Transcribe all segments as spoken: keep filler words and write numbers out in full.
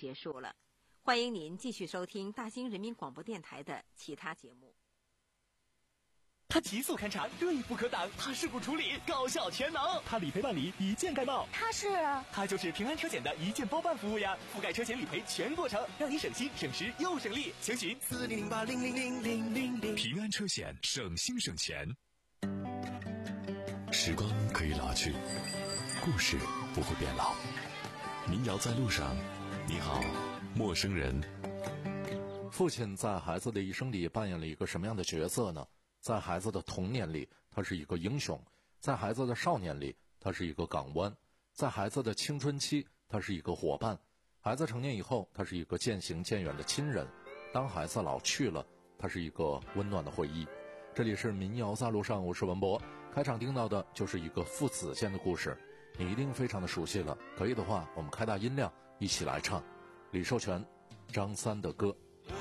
结束了。欢迎您继续收听大兴人民广播电台的其他节目。 它极速勘查，锐不可挡；它事故处理，高效全能；它理赔办理，一键盖帽。 它是？ 它就是平安车险的一键包办服务呀，覆盖车险理赔全过程，让你省心省时又省力。详询四零零八零零零零零零。 平安车险，省心省钱。时光可以老去，故事不会变老。民谣在路上，你好，陌生人。 父亲在孩子的一生里扮演了一个什么样的角色呢？在孩子的童年里，他是一个英雄；在孩子的少年里，他是一个港湾；在孩子的青春期，他是一个伙伴；孩子成年以后，他是一个渐行渐远的亲人；当孩子老去了，他是一个温暖的回忆。这里是民谣在路上，我是文博。开场听到的就是一个父子间的故事，你一定非常的熟悉了。可以的话，我们开大音量，一起来唱李寿全、张三的歌。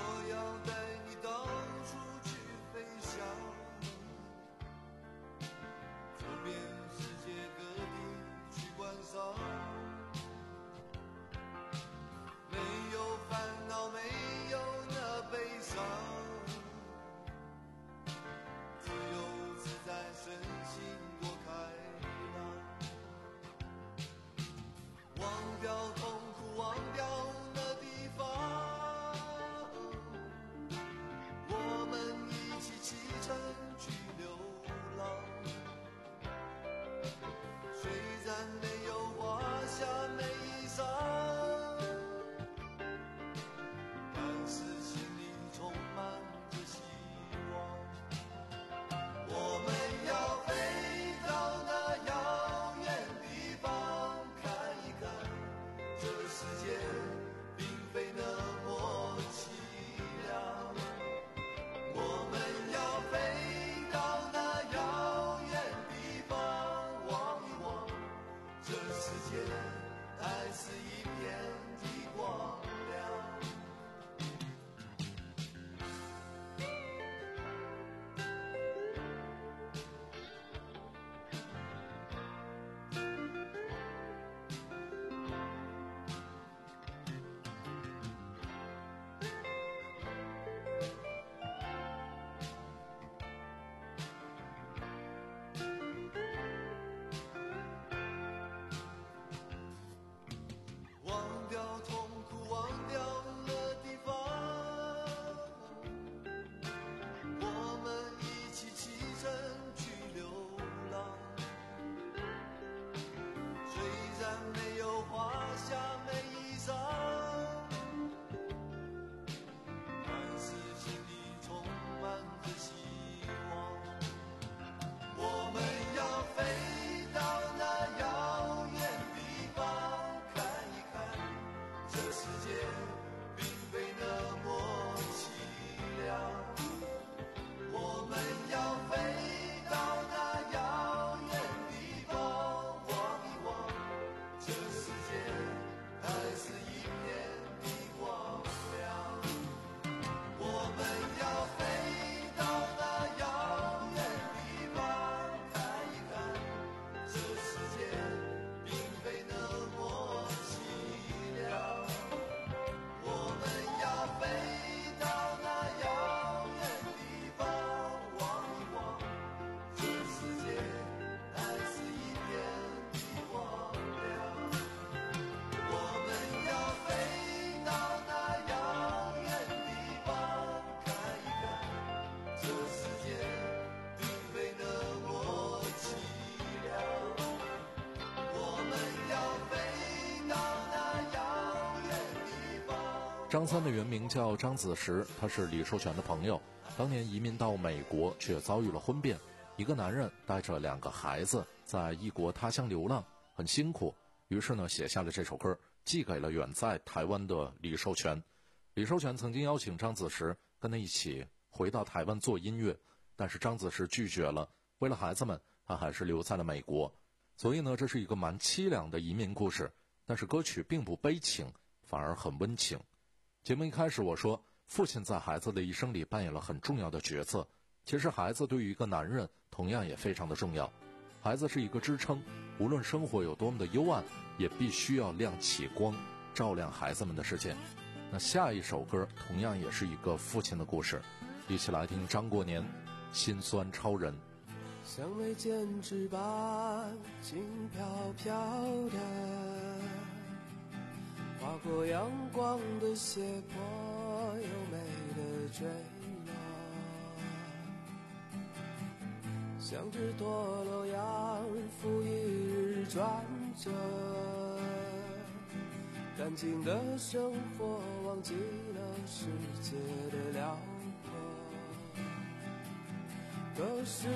张三的原名叫张子时，他是李寿全的朋友，当年移民到美国，却遭遇了婚变。一个男人带着两个孩子在异国他乡流浪，很辛苦，于是呢写下了这首歌，寄给了远在台湾的李寿全。李寿全曾经邀请张子时跟他一起回到台湾做音乐，但是张子时拒绝了，为了孩子们，他还是留在了美国。所以呢，这是一个蛮凄凉的移民故事，但是歌曲并不悲情，反而很温情。节目一开始我说，父亲在孩子的一生里扮演了很重要的角色。其实孩子对于一个男人同样也非常的重要，孩子是一个支撑，无论生活有多么的幽暗，也必须要亮起光。 照亮孩子们的世界。那下一首歌同样也是一个父亲的故事，一起来听张过年《心酸超人》。 像眉间纸般轻飘飘的，划过阳光的斜坡，优美的坠落，像只陀螺样复一日转着，干净的生活忘记了世界的辽阔。可时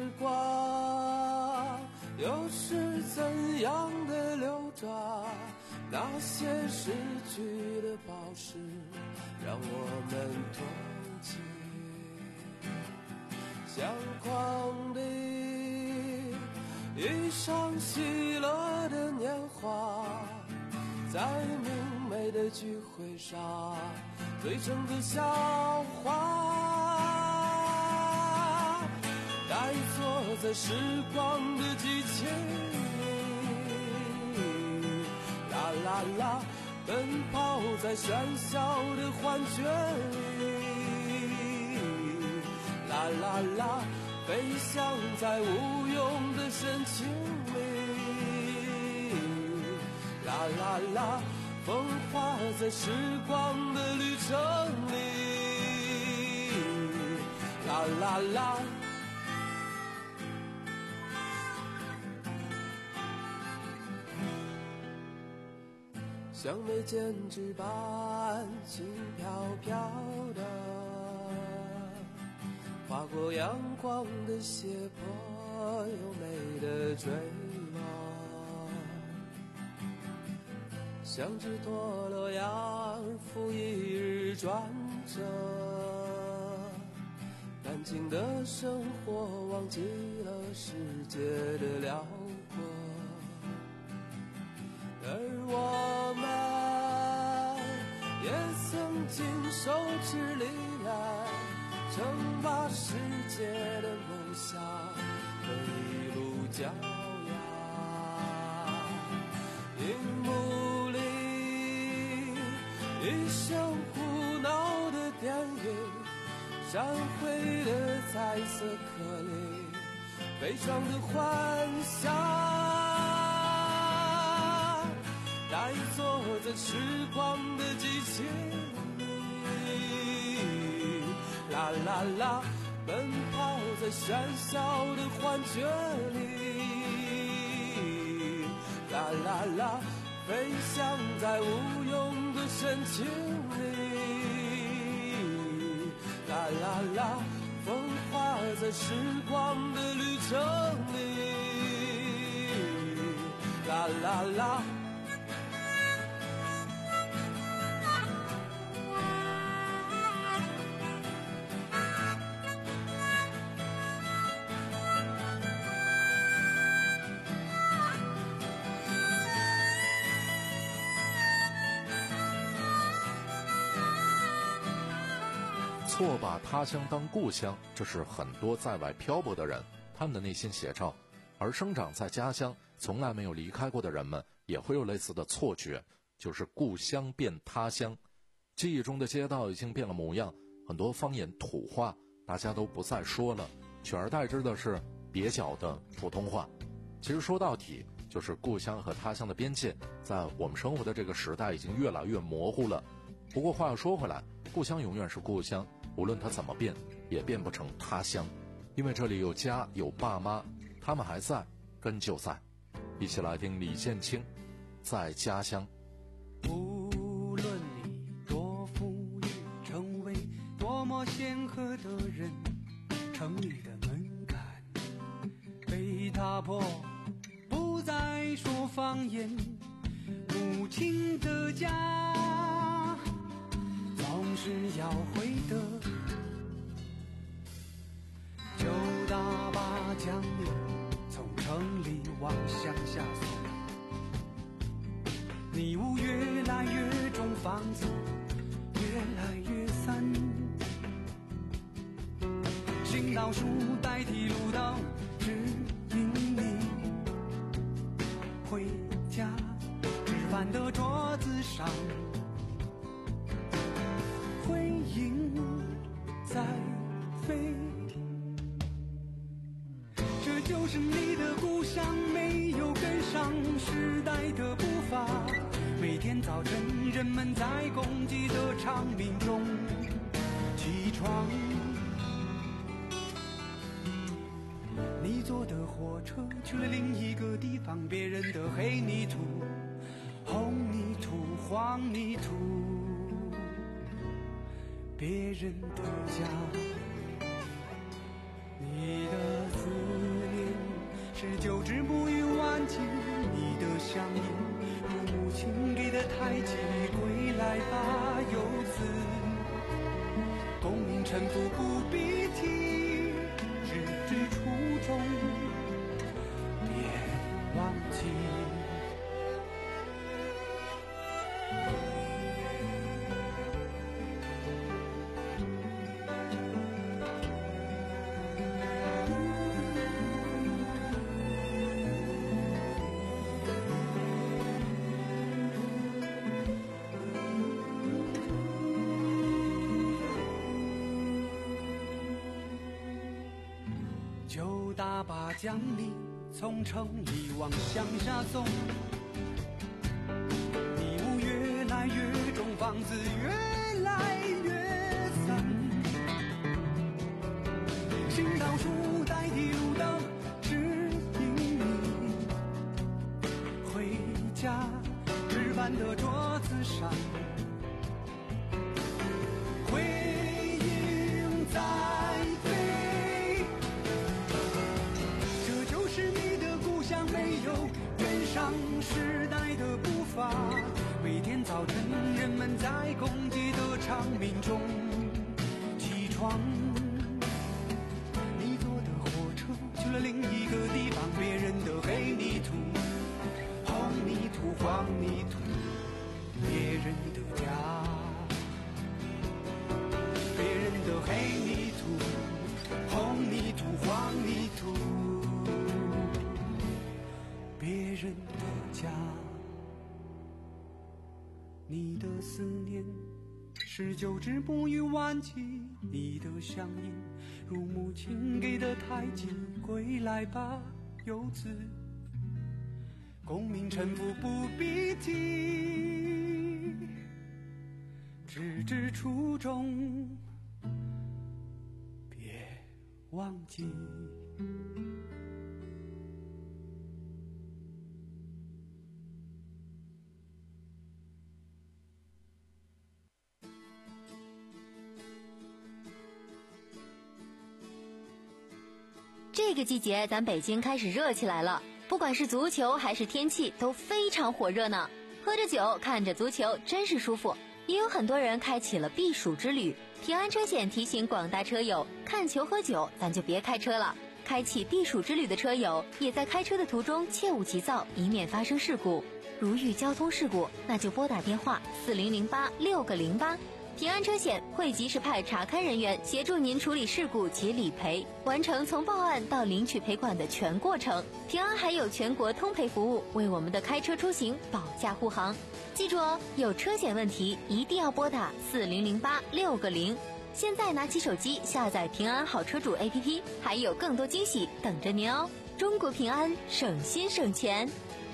光又是怎样的流转，那些失去的宝石让我们同情，像狂地一场喜乐的年华，在明媚的聚会上醉成个笑话，呆坐在时光的机器里，啦啦啦，奔跑在喧嚣的幻觉里，啦啦啦，飞翔在无用的深情里，啦啦啦，风化在时光的旅程里，啦啦啦。像眉间纸般轻飘飘的，划过阳光的斜坡，优美的坠落，像只陀螺样复一日转着，干净的生活忘记了世界的辽阔，而我们也曾经手持利刃，称霸世界的梦想和一路骄阳。荧幕里一生胡闹的电影，闪回的彩色颗粒，悲伤的幻想，呆坐在时光的机器里，啦啦啦，奔跑在喧嚣的幻觉里，啦啦啦，飞翔在无用的深情里，啦啦啦，风化在时光的旅程里，啦啦啦。 错把他乡当故乡，这是很多在外漂泊的人他们的内心写照。而生长在家乡从来没有离开过的人们也会有类似的错觉，就是故乡变他乡。记忆中的街道已经变了模样，很多方言土话大家都不再说了，取而代之的是蹩脚的普通话。其实说到底，就是故乡和他乡的边界在我们生活的这个时代已经越来越模糊了。不过话又说回来，故乡永远是故乡，无论它怎么变也变不成他乡，因为这里有家有爸妈，他们还在，根就在。一起来听李建清在家乡。 无论你多富裕，成为多么显赫的人，城里的门槛被打破，不再说方言，母亲的家总是要回的。旧大巴将你从城里往乡下送，迷雾越来越重，房子越来越散，行道树代替路灯，指引你回家。吃饭的桌子上，回音在飞。这就是你的故乡，没有跟上时代的步伐。每天早晨，人们在公鸡的长鸣中起床。你坐的火车去了另一个地方，别人的黑泥土、红泥土、黄泥土，别人的家。你的思念是久治不愈顽疾，你的乡音如母亲给的太极，归来吧，游子，功名臣服不必提，直至初衷别忘记。就大把将你从城里往乡下送，迷雾越来越重，房子越来越散，行道树代替路灯，指引你回家。吃饭的桌子上，回音在飞。这就是你的故乡，没有跟上时代的步伐。每天早晨，人们在公鸡的长鸣中起床。你坐的火车去了另一个地方，别人的黑泥土、红泥土、黄泥土，别人的家。别人的黑泥土、红泥土、黄泥土，别人的家。你的思念是久治不愈顽疾，你的乡音如母亲给的太极，归来吧，游子，功名臣服不必提，直至初衷别忘记。 这个季节咱北京开始热起来了，不管是足球还是天气都非常火热呢。喝着酒看着足球真是舒服。也有很多人开启了避暑之旅，平安车险提醒广大车友，看球喝酒咱就别开车了。开启避暑之旅的车友也在开车的途中切勿急躁，以免发生事故。如遇交通事故，那就拨打电话四零零八六个零八。平安车险会及时派查勘人员协助您处理事故及理赔，完成从报案到领取赔款的全过程。平安还有全国通赔服务，为我们的开车出行保驾护航。记住哦，有车险问题一定要拨打四零零八六个零。现在拿起手机下载平安好车主 A P P， 还有更多惊喜等着您哦！中国平安，省心省钱。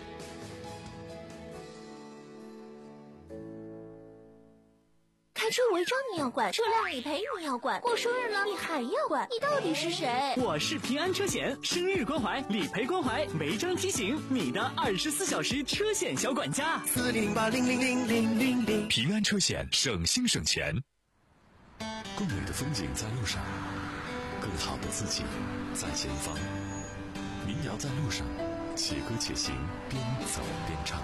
开车违章你要管，车辆理赔你要管，过生日了你还要管，你到底是谁？ 我是平安车险，生日关怀、理赔关怀、违章提醒，你的二十四小时车险小管家。 四零零八零零零零零零。 平安车险，省心省钱。更美的风景在路上，更好的自己在前方。民谣在路上，且歌且行，边走边唱。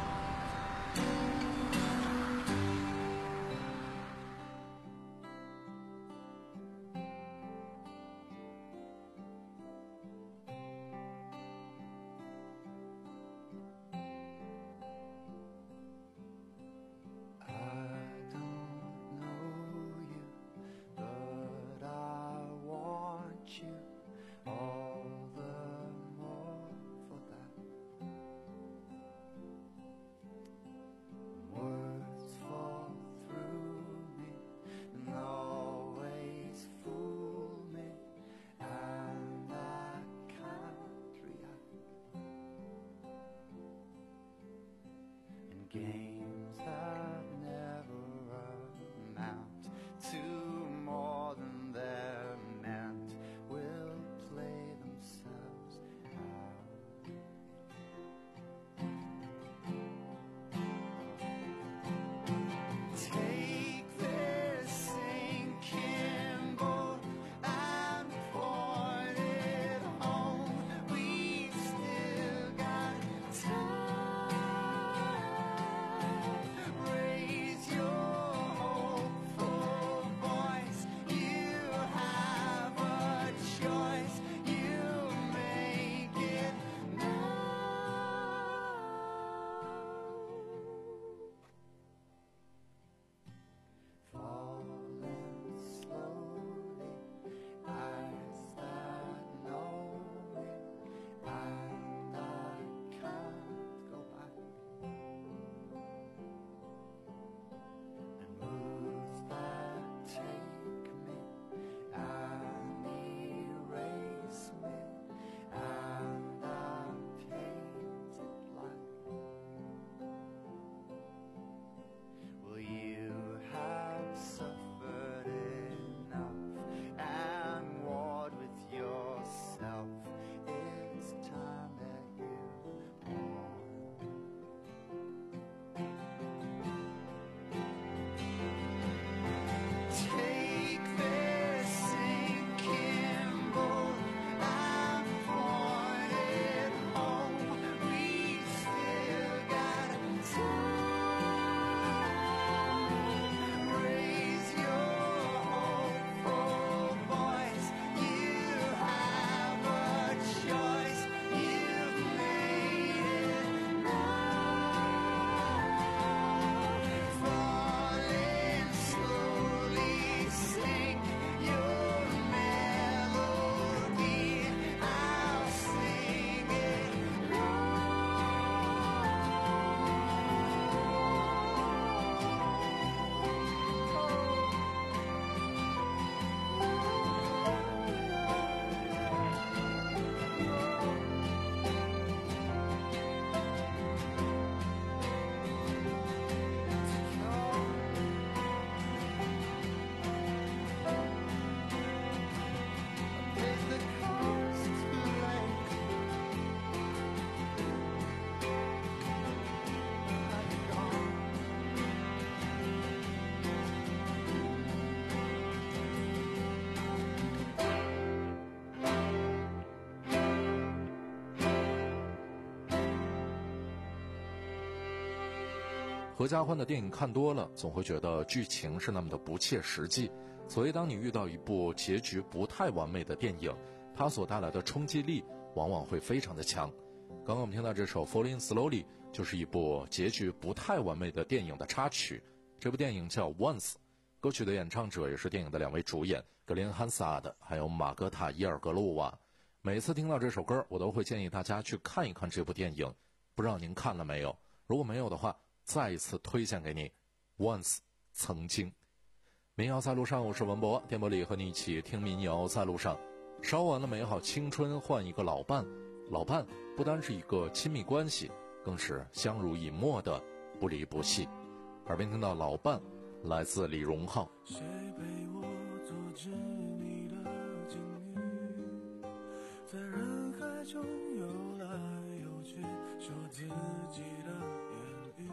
合家欢的电影看多了，总会觉得剧情是那么的不切实际，所以当你遇到一部结局不太完美的电影，它所带来的冲击力往往会非常的强。刚刚我们听到这首 Falling Slowly 就是一部结局不太完美的电影的插曲，这部电影叫 Once， 歌曲的演唱者也是电影的两位主演格林汉萨德还有玛格塔伊尔格鲁瓦。每次听到这首歌，我都会建议大家去看一看这部电影，不知道您看了没有？如果没有的话，再一次推荐给你 Once 曾经。民谣在路上，我是文博，电波里和你一起听民谣在路上。烧完了美好青春，换一个老伴，老伴不单是一个亲密关系，更是相濡以沫的不离不弃。耳边听到老伴，来自李荣浩。 谁陪我做执迷的境遇，在人海中游来游去，说自己的言语。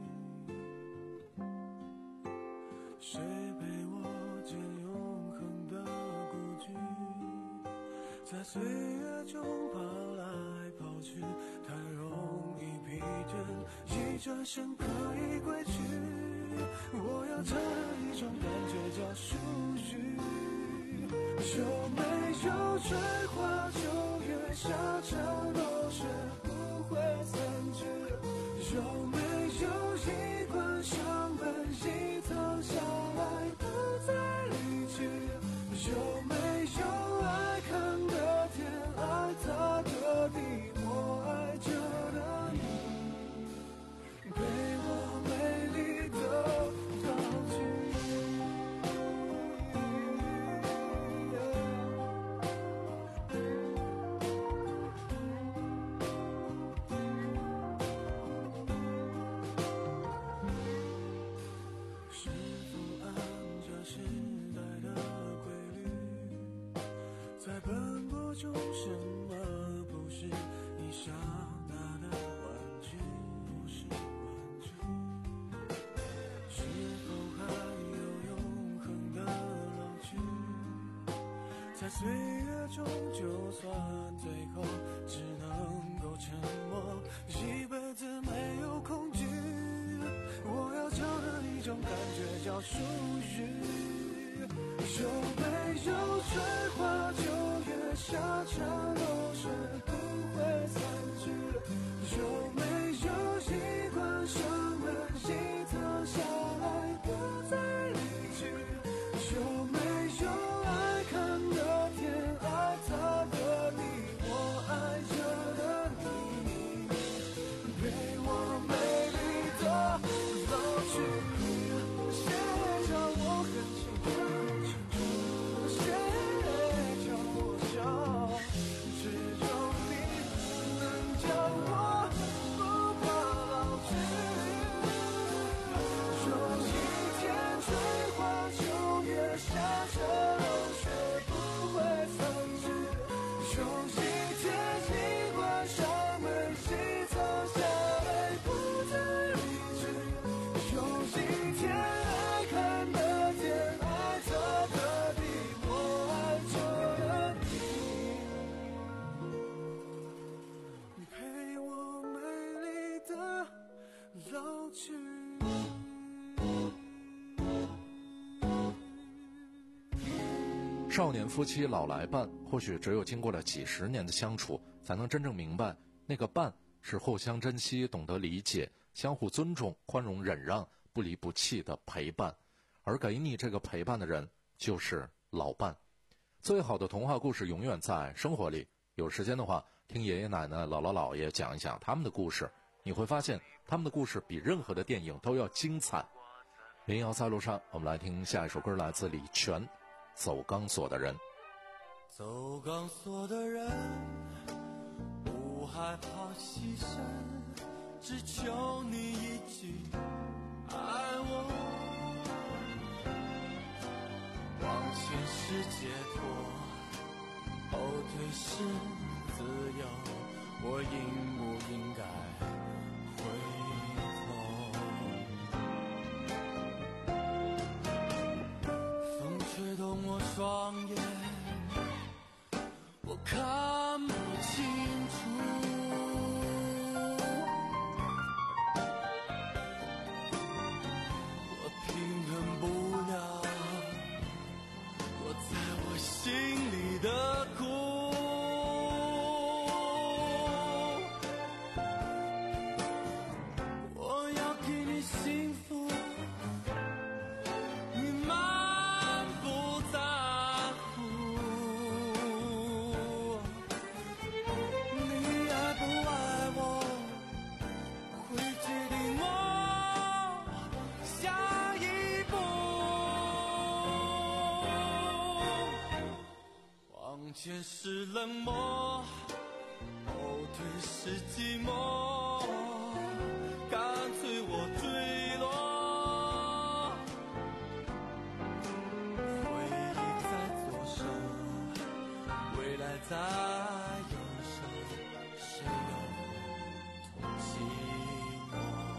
谁陪我见永恒的孤寂，在岁月中跑来跑去，太容易疲倦，一转身可以归去。我要找的一种感觉叫属于，有没有追花九月下场都是不会散去，有没有一关上门一躺下来不再离去，有没有爱看的天爱他的地，我爱着的你，陪我美丽的在岁月中，就算最后只能够沉默，一辈子没有恐惧。我要找的一种感觉叫属于，有没有追花九月下场都是不会散去，有没有一关上门一躺下来不再离去，有没有爱看的天爱他的地，我爱着的你，陪我美丽的老去。谁叫我很清楚，谁叫我笑，只有你能叫我不怕老去。有一天追花九月下着落雪不会散去，有一天一关上门一躺下来不再离去，有一天爱看的天爱他的地，我爱着的你，你陪我美丽的老去。 少年夫妻老来伴，或许只有经过了几十年的相处，才能真正明白，那个伴是互相珍惜、懂得理解、相互尊重、宽容忍让、不离不弃的陪伴。而给你这个陪伴的人，就是老伴。最好的童话故事永远在生活里。有时间的话，听爷爷奶奶、姥姥姥爷讲一讲他们的故事，你会发现他们的故事比任何的电影都要精彩。民谣在路上，我们来听下一首歌，来自李泉，走钢索的人。 走钢索的人不害怕牺牲，只求你一句爱我，往前是解脱，后退是自由，我应不应该回头？风吹动我双眼，我看不清楚， 前是冷漠，后退是寂寞，干脆我坠落。回忆在左手，未来在右手，谁又同情我？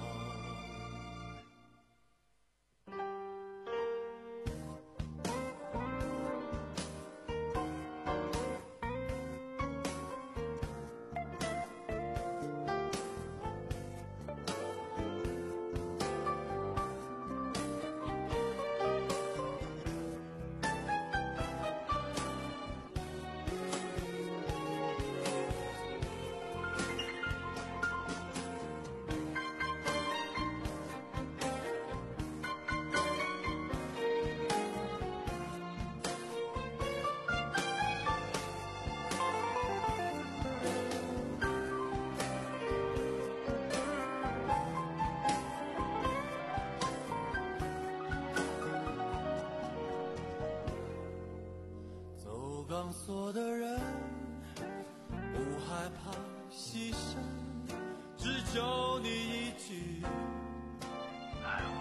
钢索的人不害怕牺牲，只求你一句爱我。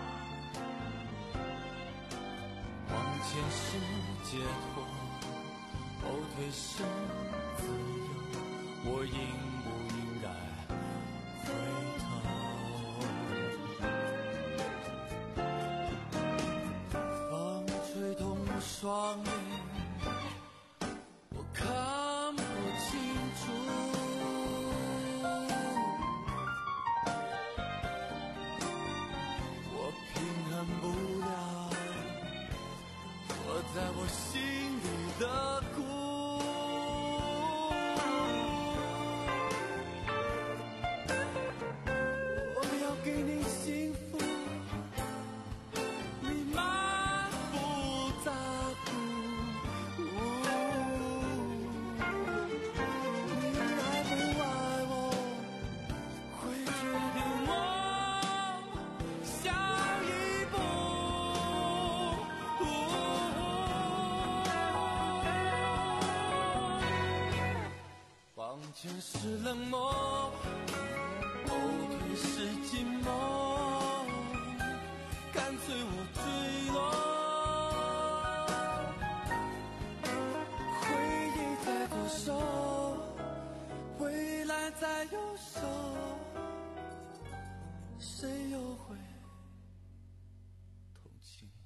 往前是解脱，后退是自由，我应不应该回头？风吹痛双眼，看不清楚，我平衡不了我在我心里的苦。我要给你幸福，你满不在乎。前是冷漠，后退是寂寞，干脆我坠落。回忆在左手，未来在右手，谁又会同情我？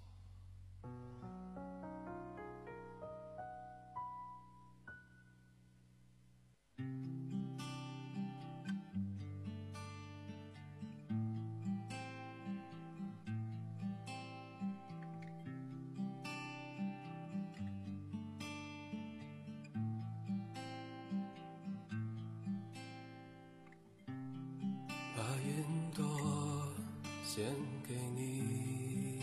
把云朵献给你，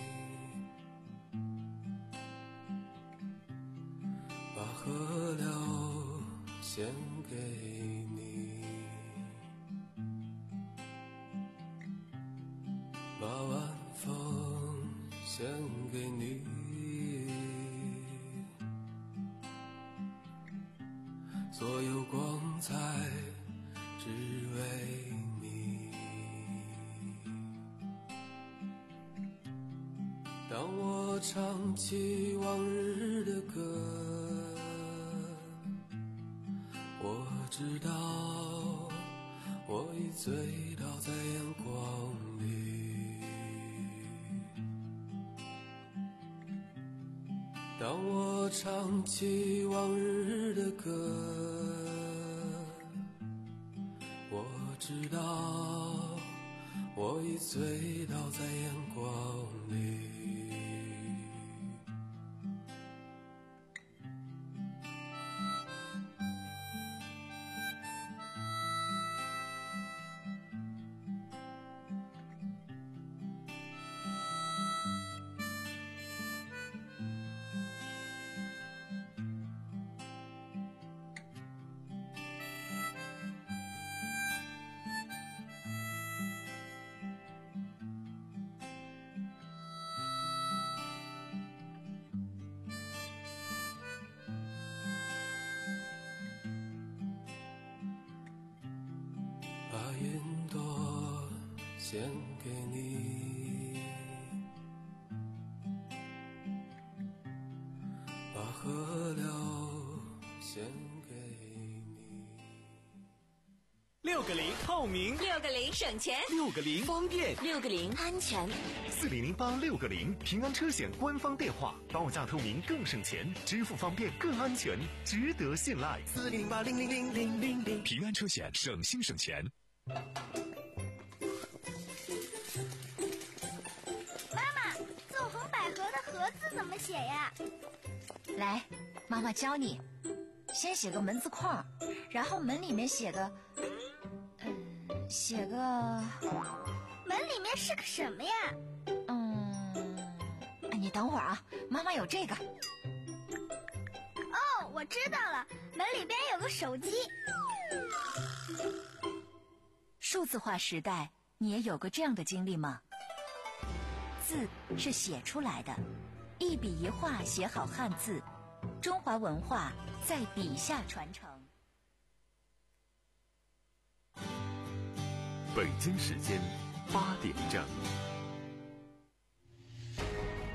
把河流献给你，把晚风献给你，所有光彩只为你。当我唱起往日的歌，我知道我已醉倒在阳光里。当我唱起往日的歌，我知道我已醉倒在阳光里。 云朵献给你，把河流献给你。 六个零透明， 六个零省钱， 六个零方便， 六个零安全。 四零零八六个零平安车险官方电话，报价透明更省钱，支付方便更安全，值得信赖。 四零零八零零零零零零， 平安车险省心省钱。 妈妈，纵横捭阖的阖字怎么写呀？ 来，妈妈教你。先写个门字框，然后门里面写个，嗯，写个， 门里面是个什么呀？ 嗯，你等会儿啊，妈妈有这个。 哦，我知道了，门里边有个手机。 数字化时代，你也有过这样的经历吗？字是写出来的，一笔一画写好汉字，中华文化在笔下传承。 北京时间八点正。